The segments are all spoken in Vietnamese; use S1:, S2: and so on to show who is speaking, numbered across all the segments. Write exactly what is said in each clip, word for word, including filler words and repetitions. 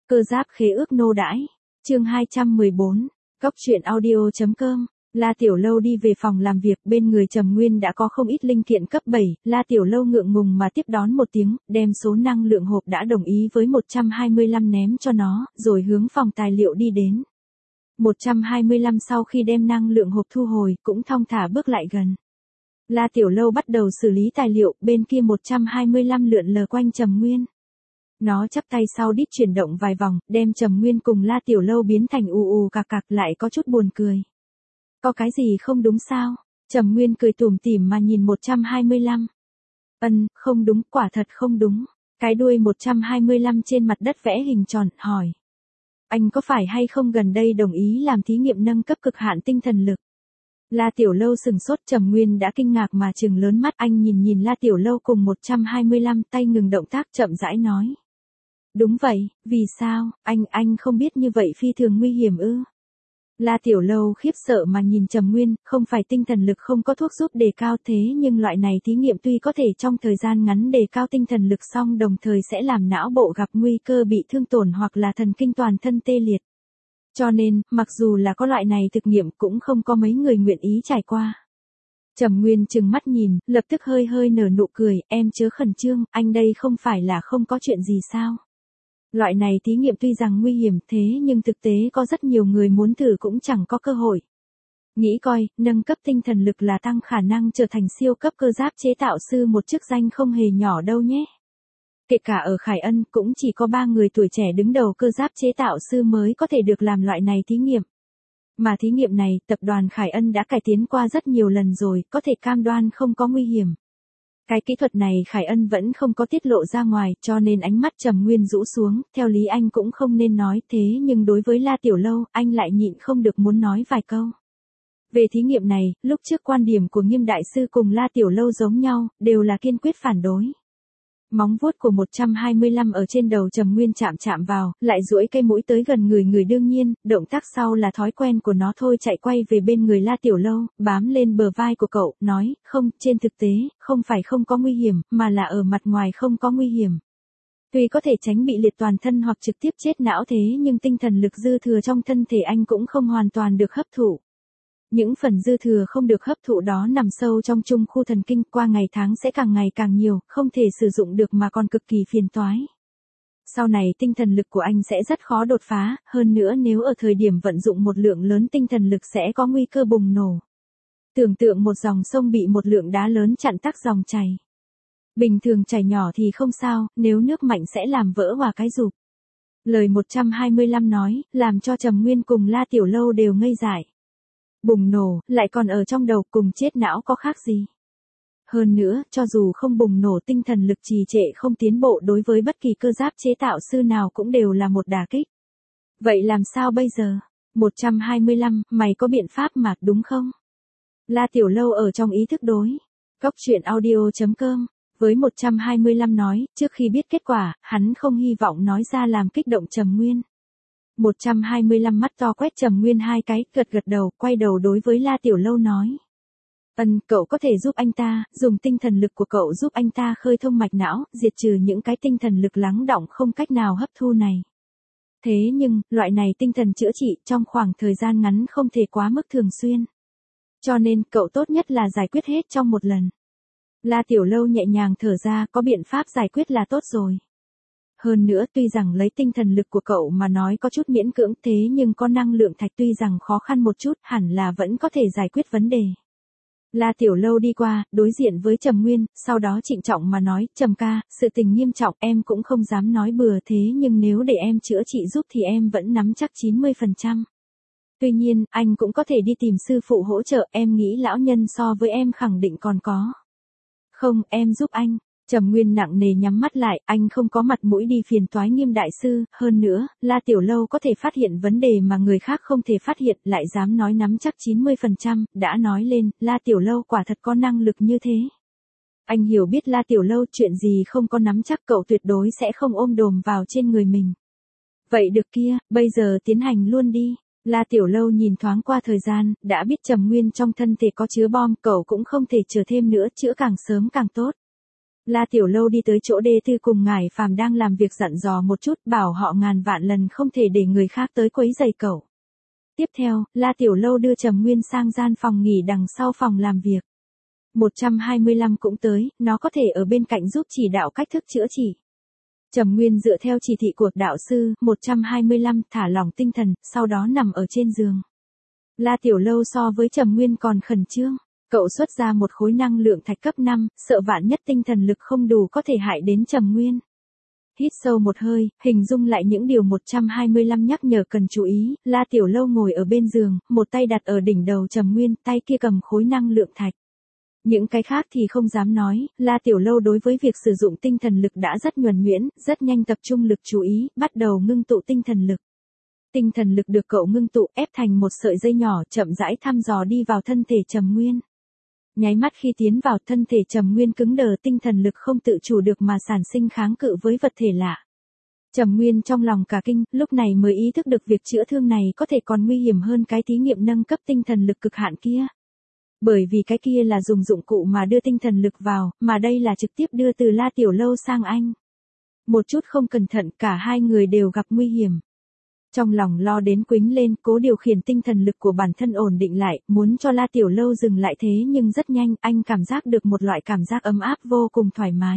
S1: Cơ giáp khế ước nô đãi. Chương hai trăm mười bốn. Cốc truyện audio.com. La Tiểu Lâu đi về phòng làm việc, bên người Trầm Nguyên đã có không ít linh kiện cấp bảy, La Tiểu Lâu ngượng ngùng mà tiếp đón một tiếng, đem số năng lượng hộp đã đồng ý với một trăm hai mươi lăm ném cho nó, rồi hướng phòng tài liệu đi đến. một trăm hai mươi lăm sau khi đem năng lượng hộp thu hồi, cũng thong thả bước lại gần. La Tiểu Lâu bắt đầu xử lý tài liệu, bên kia một trăm hai mươi lăm lượn lờ quanh Trầm Nguyên. Nó chắp tay sau đít chuyển động vài vòng, đem Trầm Nguyên cùng La Tiểu Lâu biến thành ù ù cạc cạc, lại có chút buồn cười. Có cái gì không đúng sao? Trầm Nguyên cười tủm tỉm mà nhìn một trăm hai mươi lăm. Ân, không đúng, quả thật không đúng. Cái đuôi một trăm hai mươi lăm trên mặt đất vẽ hình tròn, hỏi. Anh có phải hay không gần đây đồng ý làm thí nghiệm nâng cấp cực hạn tinh thần lực? La Tiểu Lâu sừng sốt, Trầm Nguyên đã kinh ngạc mà trừng lớn mắt, anh nhìn nhìn La Tiểu Lâu cùng một trăm hai mươi lăm, tay ngừng động tác, chậm rãi nói. Đúng vậy, vì sao, anh, anh không biết như vậy phi thường nguy hiểm ư? La Tiểu Lâu khiếp sợ mà nhìn Trầm Nguyên, không phải tinh thần lực không có thuốc giúp đề cao thế nhưng loại này thí nghiệm tuy có thể trong thời gian ngắn đề cao tinh thần lực song đồng thời sẽ làm não bộ gặp nguy cơ bị thương tổn hoặc là thần kinh toàn thân tê liệt. Cho nên, mặc dù là có loại này thực nghiệm cũng không có mấy người nguyện ý trải qua. Trầm Nguyên trừng mắt nhìn, lập tức hơi hơi nở nụ cười, em chớ khẩn trương, anh đây không phải là không có chuyện gì sao? Loại này thí nghiệm tuy rằng nguy hiểm thế nhưng thực tế có rất nhiều người muốn thử cũng chẳng có cơ hội. Nghĩ coi, nâng cấp tinh thần lực là tăng khả năng trở thành siêu cấp cơ giáp chế tạo sư, một chức danh không hề nhỏ đâu nhé. Kể cả ở Khải Ân cũng chỉ có ba người tuổi trẻ đứng đầu cơ giáp chế tạo sư mới có thể được làm loại này thí nghiệm. Mà thí nghiệm này, tập đoàn Khải Ân đã cải tiến qua rất nhiều lần rồi, có thể cam đoan không có nguy hiểm. Cái kỹ thuật này Khải Ân vẫn không có tiết lộ ra ngoài, cho nên ánh mắt Trầm Nguyên rũ xuống, theo lý anh cũng không nên nói thế nhưng đối với La Tiểu Lâu, anh lại nhịn không được muốn nói vài câu. Về thí nghiệm này, lúc trước quan điểm của Nghiêm Đại Sư cùng La Tiểu Lâu giống nhau, đều là kiên quyết phản đối. Móng vuốt của một trăm hai mươi lăm ở trên đầu Trầm Nguyên chạm chạm vào, lại duỗi cây mũi tới gần người người đương nhiên, động tác sau là thói quen của nó thôi, chạy quay về bên người La Tiểu Lâu, bám lên bờ vai của cậu, nói, không, trên thực tế, không phải không có nguy hiểm, mà là ở mặt ngoài không có nguy hiểm. Tuy có thể tránh bị liệt toàn thân hoặc trực tiếp chết não thế nhưng tinh thần lực dư thừa trong thân thể anh cũng không hoàn toàn được hấp thụ. Những phần dư thừa không được hấp thụ đó nằm sâu trong trung khu thần kinh, qua ngày tháng sẽ càng ngày càng nhiều, không thể sử dụng được mà còn cực kỳ phiền toái. Sau này tinh thần lực của anh sẽ rất khó đột phá, hơn nữa nếu ở thời điểm vận dụng một lượng lớn tinh thần lực sẽ có nguy cơ bùng nổ. Tưởng tượng một dòng sông bị một lượng đá lớn chặn tắc dòng chảy. Bình thường chảy nhỏ thì không sao, nếu nước mạnh sẽ làm vỡ hòa cái rụp. Lời một trăm hai mươi lăm nói, làm cho Trầm Nguyên cùng La Tiểu Lâu đều ngây dại. Bùng nổ, lại còn ở trong đầu, cùng chết não có khác gì. Hơn nữa, cho dù không bùng nổ, tinh thần lực trì trệ không tiến bộ đối với bất kỳ cơ giáp chế tạo sư nào cũng đều là một đả kích. Vậy làm sao bây giờ? một trăm hai mươi lăm, mày có biện pháp mà, đúng không? La Tiểu Lâu ở trong ý thức đối. Cốc truyện audio.com. Với một trăm hai mươi lăm nói, trước khi biết kết quả, hắn không hy vọng nói ra làm kích động Trầm Nguyên. một trăm hai mươi lăm mắt to quét Trầm Nguyên hai cái, gật gật đầu, quay đầu đối với La Tiểu Lâu nói. Ân, cậu có thể giúp anh ta, dùng tinh thần lực của cậu giúp anh ta khơi thông mạch não, diệt trừ những cái tinh thần lực lắng đọng không cách nào hấp thu này. Thế nhưng, loại này tinh thần chữa trị trong khoảng thời gian ngắn không thể quá mức thường xuyên. Cho nên, cậu tốt nhất là giải quyết hết trong một lần. La Tiểu Lâu nhẹ nhàng thở ra, có biện pháp giải quyết là tốt rồi. Hơn nữa tuy rằng lấy tinh thần lực của cậu mà nói có chút miễn cưỡng thế nhưng có năng lượng thạch tuy rằng khó khăn một chút hẳn là vẫn có thể giải quyết vấn đề. La Tiểu Lâu đi qua, đối diện với Trầm Nguyên, sau đó trịnh trọng mà nói, Trầm ca, sự tình nghiêm trọng em cũng không dám nói bừa thế nhưng nếu để em chữa trị giúp thì em vẫn nắm chắc chín mươi phần trăm. Tuy nhiên, anh cũng có thể đi tìm sư phụ hỗ trợ, em nghĩ lão nhân so với em khẳng định còn có. Không, em giúp anh. Trầm Nguyên nặng nề nhắm mắt lại, anh không có mặt mũi đi phiền toái Nghiêm Đại Sư, hơn nữa, La Tiểu Lâu có thể phát hiện vấn đề mà người khác không thể phát hiện, lại dám nói nắm chắc chín mươi phần trăm, đã nói lên, La Tiểu Lâu quả thật có năng lực như thế. Anh hiểu biết La Tiểu Lâu, chuyện gì không có nắm chắc cậu tuyệt đối sẽ không ôm đồm vào trên người mình. Vậy được kia, bây giờ tiến hành luôn đi. La Tiểu Lâu nhìn thoáng qua thời gian, đã biết Trầm Nguyên trong thân thể có chứa bom, cậu cũng không thể chờ thêm nữa, chữa càng sớm càng tốt. La Tiểu Lâu đi tới chỗ Đê Tư cùng Ngải Phàm đang làm việc dặn dò một chút, bảo họ ngàn vạn lần không thể để người khác tới quấy rầy cậu. Tiếp theo, La Tiểu Lâu đưa Trầm Nguyên sang gian phòng nghỉ đằng sau phòng làm việc. một trăm hai mươi lăm cũng tới, nó có thể ở bên cạnh giúp chỉ đạo cách thức chữa trị. Trầm Nguyên dựa theo chỉ thị của đạo sư, một trăm hai mươi lăm thả lỏng tinh thần, sau đó nằm ở trên giường. La Tiểu Lâu so với Trầm Nguyên còn khẩn trương. Cậu xuất ra một khối năng lượng thạch cấp năm, sợ vạn nhất tinh thần lực không đủ có thể hại đến Trầm Nguyên. Hít sâu một hơi, hình dung lại những điều một trăm hai mươi lăm nhắc nhở cần chú ý, La Tiểu Lâu ngồi ở bên giường, một tay đặt ở đỉnh đầu Trầm Nguyên, tay kia cầm khối năng lượng thạch. Những cái khác thì không dám nói, La Tiểu Lâu đối với việc sử dụng tinh thần lực đã rất nhuần nhuyễn, rất nhanh tập trung lực chú ý, bắt đầu ngưng tụ tinh thần lực. Tinh thần lực được cậu ngưng tụ ép thành một sợi dây nhỏ, chậm rãi thăm dò đi vào thân thể Trầm Nguyên. Nháy mắt khi tiến vào thân thể Trầm Nguyên cứng đờ, tinh thần lực không tự chủ được mà sản sinh kháng cự với vật thể lạ. Trầm Nguyên trong lòng cả kinh, lúc này mới ý thức được việc chữa thương này có thể còn nguy hiểm hơn cái thí nghiệm nâng cấp tinh thần lực cực hạn kia. Bởi vì cái kia là dùng dụng cụ mà đưa tinh thần lực vào, mà đây là trực tiếp đưa từ La Tiểu Lâu sang anh. Một chút không cẩn thận cả hai người đều gặp nguy hiểm. Trong lòng lo đến quĩnh lên, cố điều khiển tinh thần lực của bản thân ổn định lại, muốn cho La Tiểu Lâu dừng lại thế nhưng rất nhanh, anh cảm giác được một loại cảm giác ấm áp vô cùng thoải mái.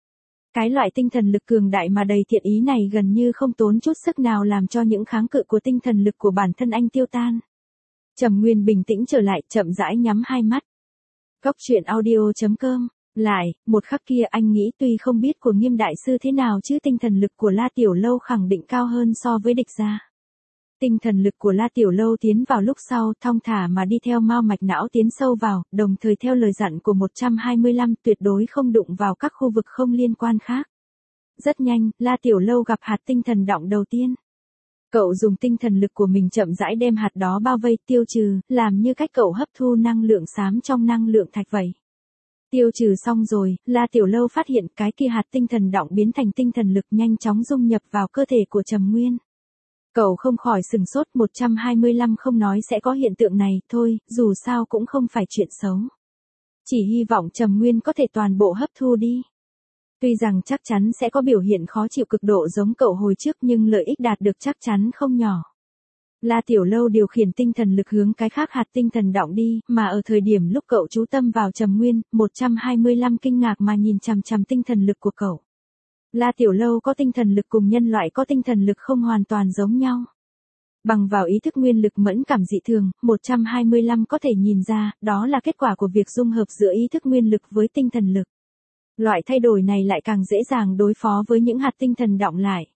S1: Cái loại tinh thần lực cường đại mà đầy thiện ý này gần như không tốn chút sức nào làm cho những kháng cự của tinh thần lực của bản thân anh tiêu tan. Trầm Nguyên bình tĩnh trở lại, chậm rãi nhắm hai mắt. Góc truyện audio chấm com. Lại, một khắc kia anh nghĩ tuy không biết của Nghiêm đại sư thế nào chứ tinh thần lực của La Tiểu Lâu khẳng định cao hơn so với địch gia. Tinh thần lực của La Tiểu Lâu tiến vào lúc sau, thong thả mà đi theo mao mạch não tiến sâu vào, đồng thời theo lời dặn của một trăm hai mươi lăm tuyệt đối không đụng vào các khu vực không liên quan khác. Rất nhanh, La Tiểu Lâu gặp hạt tinh thần động đầu tiên. Cậu dùng tinh thần lực của mình chậm rãi đem hạt đó bao vây, tiêu trừ, làm như cách cậu hấp thu năng lượng xám trong năng lượng thạch vậy. Tiêu trừ xong rồi, La Tiểu Lâu phát hiện cái kia hạt tinh thần động biến thành tinh thần lực nhanh chóng dung nhập vào cơ thể của Trầm Nguyên. Cậu không khỏi sừng sốt, một trăm hai mươi lăm không nói sẽ có hiện tượng này, thôi, dù sao cũng không phải chuyện xấu. Chỉ hy vọng Trầm Nguyên có thể toàn bộ hấp thu đi. Tuy rằng chắc chắn sẽ có biểu hiện khó chịu cực độ giống cậu hồi trước nhưng lợi ích đạt được chắc chắn không nhỏ. La Tiểu Lâu điều khiển tinh thần lực hướng cái khác hạt tinh thần động đi, mà ở thời điểm lúc cậu chú tâm vào Trầm Nguyên, một trăm hai mươi lăm kinh ngạc mà nhìn chằm chằm tinh thần lực của cậu. La Tiểu Lâu có tinh thần lực cùng nhân loại có tinh thần lực không hoàn toàn giống nhau. Bằng vào ý thức nguyên lực mẫn cảm dị thường, một trăm hai mươi lăm có thể nhìn ra, đó là kết quả của việc dung hợp giữa ý thức nguyên lực với tinh thần lực. Loại thay đổi này lại càng dễ dàng đối phó với những hạt tinh thần động lại.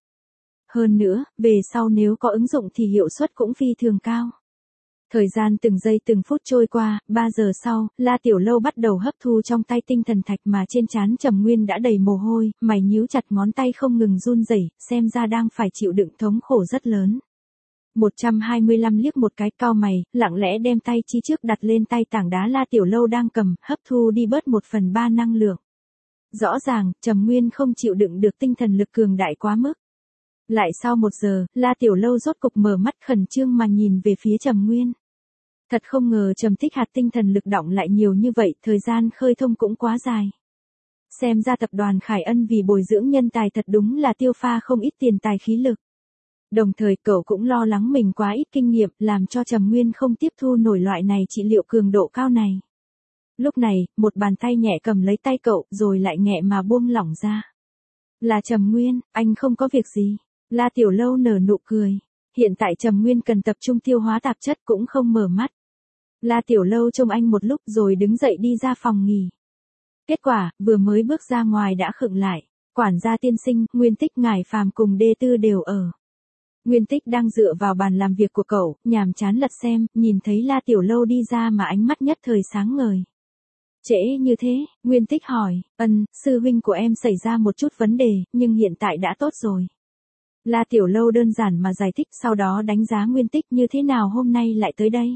S1: Hơn nữa, về sau nếu có ứng dụng thì hiệu suất cũng phi thường cao. Thời gian từng giây từng phút trôi qua, ba giờ sau, La Tiểu Lâu bắt đầu hấp thu trong tay tinh thần thạch mà trên trán Trầm Nguyên đã đầy mồ hôi, mày nhíu chặt ngón tay không ngừng run rẩy, xem ra đang phải chịu đựng thống khổ rất lớn. một trăm hai mươi lăm liếc một cái cau mày, lặng lẽ đem tay chi trước đặt lên tay tảng đá La Tiểu Lâu đang cầm, hấp thu đi bớt một phần ba năng lượng. Rõ ràng, Trầm Nguyên không chịu đựng được tinh thần lực cường đại quá mức. Lại sau một giờ, La Tiểu Lâu rốt cục mở mắt khẩn trương mà nhìn về phía Trầm Nguyên. Thật không ngờ Trầm Tích hạt tinh thần lực động lại nhiều như vậy, thời gian khơi thông cũng quá dài. Xem ra tập đoàn Khải Ân vì bồi dưỡng nhân tài thật đúng là tiêu pha không ít tiền tài khí lực. Đồng thời cậu cũng lo lắng mình quá ít kinh nghiệm, làm cho Trầm Nguyên không tiếp thu nổi loại này trị liệu cường độ cao này. Lúc này, một bàn tay nhẹ cầm lấy tay cậu, rồi lại nhẹ mà buông lỏng ra. Là Trầm Nguyên, anh không có việc gì. La Tiểu Lâu nở nụ cười. Hiện tại Trầm Nguyên cần tập trung tiêu hóa tạp chất cũng không mở mắt. La Tiểu Lâu trông anh một lúc rồi đứng dậy đi ra phòng nghỉ. Kết quả, vừa mới bước ra ngoài đã khựng lại. Quản gia tiên sinh, Nguyên Tích, Ngải Phàm cùng Đê Tư đều ở. Nguyên Tích đang dựa vào bàn làm việc của cậu, nhàm chán lật xem, nhìn thấy La Tiểu Lâu đi ra mà ánh mắt nhất thời sáng ngời. Trễ như thế, Nguyên Tích hỏi, ân, sư huynh của em xảy ra một chút vấn đề, nhưng hiện tại đã tốt rồi. La Tiểu Lâu đơn giản mà giải thích, sau đó đánh giá Nguyên Tích như thế nào hôm nay lại tới đây.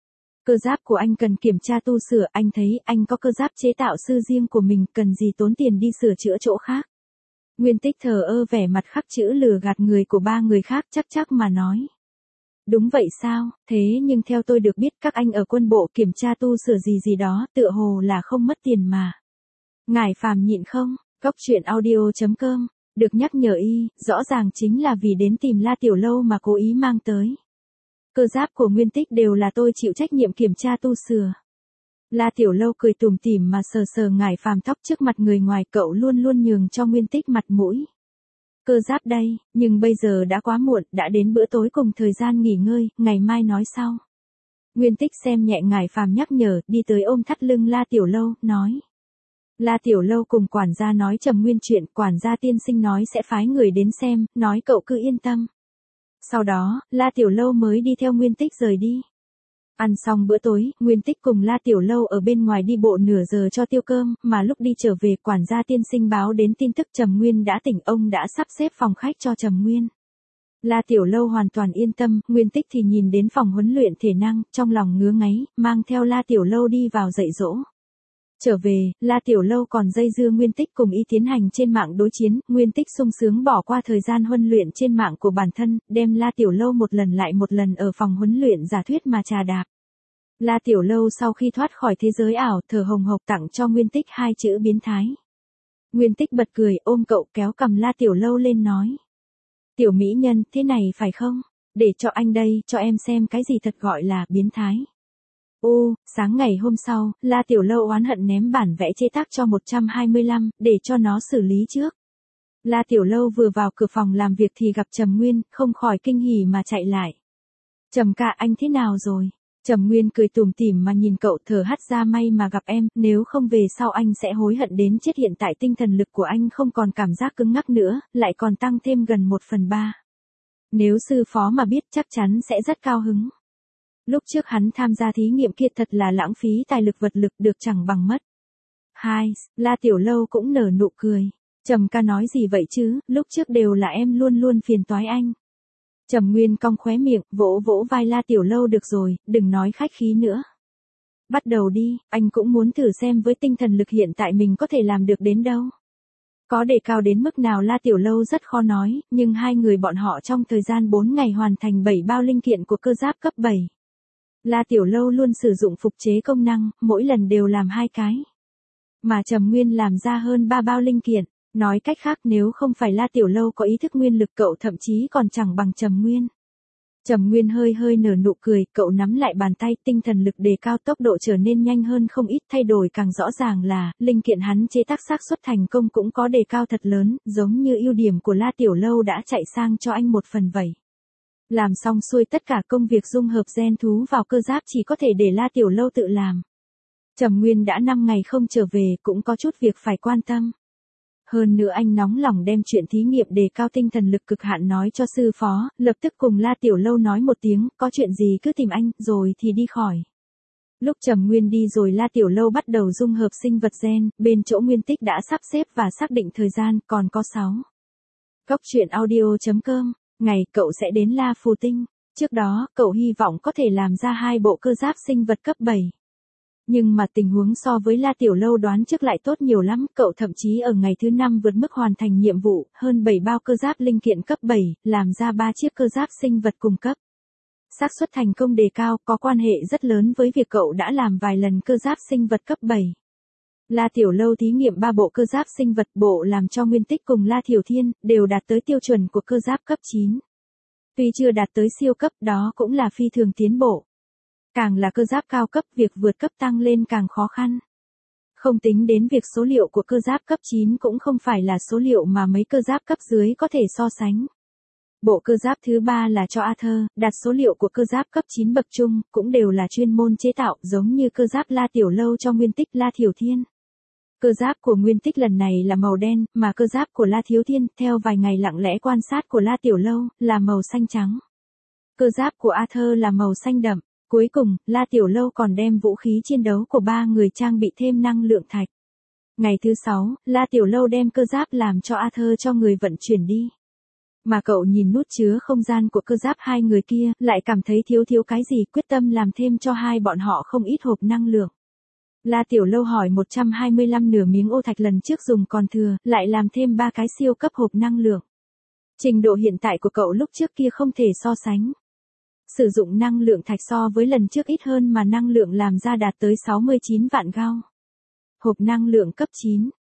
S1: Cơ giáp của anh cần kiểm tra tu sửa, anh thấy anh có cơ giáp chế tạo sư riêng của mình, cần gì tốn tiền đi sửa chữa chỗ khác. Nguyên Tích thờ ơ vẻ mặt khắc chữ lừa gạt người của ba người khác, chắc chắc mà nói. Đúng vậy sao, thế nhưng theo tôi được biết các anh ở quân bộ kiểm tra tu sửa gì gì đó, tựa hồ là không mất tiền mà. Ngải Phàm nhịn không, Cốc truyện audio chấm com, được nhắc nhở y, rõ ràng chính là vì đến tìm La Tiểu Lâu mà cố ý mang tới. Cơ giáp của Nguyên Tích đều là tôi chịu trách nhiệm kiểm tra tu sửa. La Tiểu Lâu cười tủm tỉm mà sờ sờ ngải phàm tóc trước mặt người ngoài, cậu luôn luôn nhường cho Nguyên Tích mặt mũi. Cơ giáp đây, nhưng bây giờ đã quá muộn, đã đến bữa tối cùng thời gian nghỉ ngơi, ngày mai nói sau. Nguyên Tích xem nhẹ ngải phàm nhắc nhở, đi tới ôm thắt lưng La Tiểu Lâu, nói. La Tiểu Lâu cùng quản gia nói Trầm Nguyên chuyện, quản gia tiên sinh nói sẽ phái người đến xem, nói cậu cứ yên tâm. Sau đó, La Tiểu Lâu mới đi theo Nguyên Tích rời đi. Ăn xong bữa tối, Nguyên Tích cùng La Tiểu Lâu ở bên ngoài đi bộ nửa giờ cho tiêu cơm, mà lúc đi trở về quản gia tiên sinh báo đến tin tức Trầm Nguyên đã tỉnh, ông đã sắp xếp phòng khách cho Trầm Nguyên. La Tiểu Lâu hoàn toàn yên tâm, Nguyên Tích thì nhìn đến phòng huấn luyện thể năng, trong lòng ngứa ngáy, mang theo La Tiểu Lâu đi vào dạy dỗ. Trở về, La Tiểu Lâu còn dây dưa Nguyên Tích cùng y tiến hành trên mạng đối chiến, Nguyên Tích sung sướng bỏ qua thời gian huấn luyện trên mạng của bản thân, đem La Tiểu Lâu một lần lại một lần ở phòng huấn luyện giả thuyết mà trà đạp. La Tiểu Lâu sau khi thoát khỏi thế giới ảo, thở hồng hộc tặng cho Nguyên Tích hai chữ biến thái. Nguyên Tích bật cười, ôm cậu kéo cầm La Tiểu Lâu lên nói. Tiểu mỹ nhân, thế này phải không? Để cho anh đây, cho em xem cái gì thật gọi là biến thái. Ô, sáng ngày hôm sau, La Tiểu Lâu oán hận ném bản vẽ chế tác cho một trăm hai mươi lăm, để cho nó xử lý trước. La Tiểu Lâu vừa vào cửa phòng làm việc thì gặp Trầm Nguyên, không khỏi kinh hỉ mà chạy lại. Trầm ca, anh thế nào rồi? Trầm Nguyên cười tủm tỉm mà nhìn cậu, thở hắt ra, may mà gặp em, nếu không về sau anh sẽ hối hận đến chết. Hiện tại tinh thần lực của anh không còn cảm giác cứng ngắc nữa, lại còn tăng thêm gần một phần ba. Nếu sư phó mà biết chắc chắn sẽ rất cao hứng. Lúc trước hắn tham gia thí nghiệm kia thật là lãng phí tài lực vật lực, được chẳng bằng mất. Hai, La Tiểu Lâu cũng nở nụ cười. Trầm ca nói gì vậy chứ, lúc trước đều là em luôn luôn phiền toái anh. Trầm Nguyên cong khóe miệng, vỗ vỗ vai La Tiểu Lâu, được rồi, đừng nói khách khí nữa. Bắt đầu đi, anh cũng muốn thử xem với tinh thần lực hiện tại mình có thể làm được đến đâu. Có đề cao đến mức nào La Tiểu Lâu rất khó nói, nhưng hai người bọn họ trong thời gian bốn ngày hoàn thành bảy bao linh kiện của cơ giáp cấp bảy. La Tiểu Lâu luôn sử dụng phục chế công năng, mỗi lần đều làm hai cái. Mà Trầm Nguyên làm ra hơn ba bao linh kiện, nói cách khác nếu không phải La Tiểu Lâu có ý thức nguyên lực cậu thậm chí còn chẳng bằng Trầm Nguyên. Trầm Nguyên hơi hơi nở nụ cười, cậu nắm lại bàn tay, tinh thần lực đề cao, tốc độ trở nên nhanh hơn không ít, thay đổi càng rõ ràng là, linh kiện hắn chế tác xác suất thành công cũng có đề cao thật lớn, giống như ưu điểm của La Tiểu Lâu đã chạy sang cho anh một phần vậy. Làm xong xuôi tất cả công việc dung hợp gen thú vào cơ giáp chỉ có thể để La Tiểu Lâu tự làm. Trầm Nguyên đã năm ngày không trở về, cũng có chút việc phải quan tâm. Hơn nữa anh nóng lòng đem chuyện thí nghiệm đề cao tinh thần lực cực hạn nói cho sư phó, lập tức cùng La Tiểu Lâu nói một tiếng, có chuyện gì cứ tìm anh, rồi thì đi khỏi. Lúc Trầm Nguyên đi rồi La Tiểu Lâu bắt đầu dung hợp sinh vật gen, bên chỗ Nguyên Tích đã sắp xếp và xác định thời gian, còn có sáu. Cốc truyện audio chấm com, ngày cậu sẽ đến La Phù Tinh, trước đó, cậu hy vọng có thể làm ra hai bộ cơ giáp sinh vật cấp bảy. Nhưng mà tình huống so với La Tiểu Lâu đoán trước lại tốt nhiều lắm, cậu thậm chí ở ngày thứ năm vượt mức hoàn thành nhiệm vụ, hơn bảy bao cơ giáp linh kiện cấp bảy, làm ra ba chiếc cơ giáp sinh vật cùng cấp. Xác suất thành công đề cao có quan hệ rất lớn với việc cậu đã làm vài lần cơ giáp sinh vật cấp bảy. La Tiểu Lâu thí nghiệm ba bộ cơ giáp sinh vật, bộ làm cho Nguyên Tích cùng La Thiểu Thiên, đều đạt tới tiêu chuẩn của cơ giáp cấp chín. Tuy chưa đạt tới siêu cấp, đó cũng là phi thường tiến bộ. Càng là cơ giáp cao cấp, việc vượt cấp tăng lên càng khó khăn. Không tính đến việc số liệu của cơ giáp cấp chín cũng không phải là số liệu mà mấy cơ giáp cấp dưới có thể so sánh. Bộ cơ giáp thứ ba là cho Arthur, đạt số liệu của cơ giáp cấp chín bậc trung, cũng đều là chuyên môn chế tạo, giống như cơ giáp La Tiểu Lâu cho Nguyên Tích, La Thiểu Thiên. Cơ giáp của Nguyên Tích lần này là màu đen, mà cơ giáp của La Thiếu Thiên, theo vài ngày lặng lẽ quan sát của La Tiểu Lâu, là màu xanh trắng. Cơ giáp của Arthur là màu xanh đậm. Cuối cùng, La Tiểu Lâu còn đem vũ khí chiến đấu của ba người trang bị thêm năng lượng thạch. Ngày thứ sáu, La Tiểu Lâu đem cơ giáp làm cho Arthur cho người vận chuyển đi. Mà cậu nhìn nút chứa không gian của cơ giáp hai người kia, lại cảm thấy thiếu thiếu cái gì, quyết tâm làm thêm cho hai bọn họ không ít hộp năng lượng. La Tiểu Lâu hỏi một trăm hai mươi lăm nửa miếng ô thạch lần trước dùng còn thừa, lại làm thêm ba cái siêu cấp hộp năng lượng. Trình độ hiện tại của cậu lúc trước kia không thể so sánh. Sử dụng năng lượng thạch so với lần trước ít hơn mà năng lượng làm ra đạt tới sáu mươi chín vạn gao. Hộp năng lượng cấp chín.